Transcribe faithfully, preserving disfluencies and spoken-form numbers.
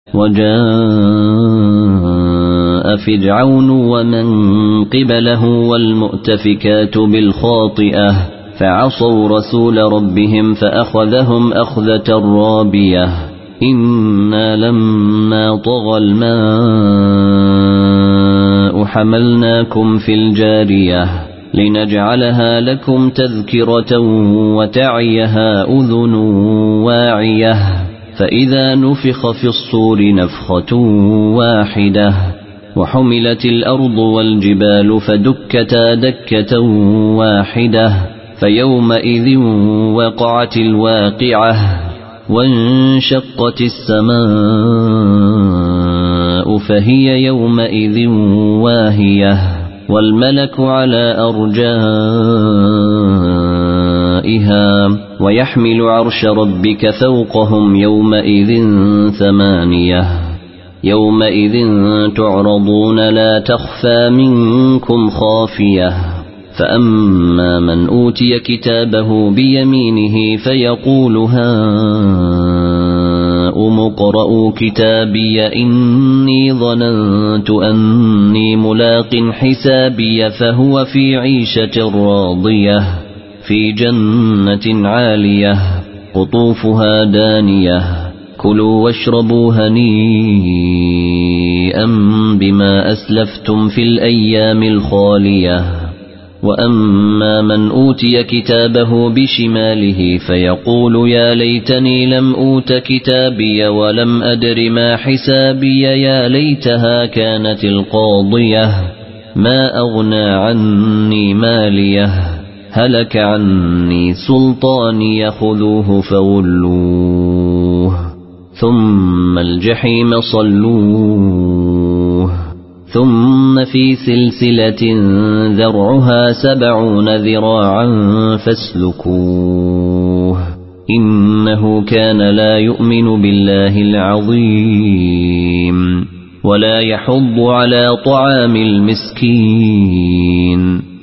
وجاء فرعون ومن قبله والمؤتفكات بالخاطئة فعصوا رسول ربهم فأخذهم أخذة رابية إنا لما طغى الماء حملناكم في الجارية لنجعلها لكم تذكرة وتعيها أذن واعية فإذا نفخ في الصور نفخة واحدة وحملت الأرض والجبال فدكتا دكة واحدة فيومئذ وقعت الواقعة وانشقت السماء فهي يومئذ واهية والملك على أرجائها ويحمل عرش ربك فوقهم يومئذ ثمانية يومئذ تعرضون لا تخفى منكم خافية فأما من أوتي كتابه بيمينه فيقول هاؤم اقرءوا كتابي إني ظننت أني ملاق حسابي فهو في عيشة راضية في جنة عالية قطوفها دانية كلوا واشربوا هنيئا بما أسلفتم في الأيام الخالية وأما من أوتي كتابه بشماله فيقول يا ليتني لم أوت كتابي ولم أدر ما حسابي يا ليتها كانت القاضية ما أغنى عني ماليه هلك عني سلطاني خذوه فغلوه ثم الجحيم صلوه ثم في سلسلة ذرعها سبعون ذراعا فاسلكوه إنه كان لا يؤمن بالله العظيم ولا يحض على طعام المسكين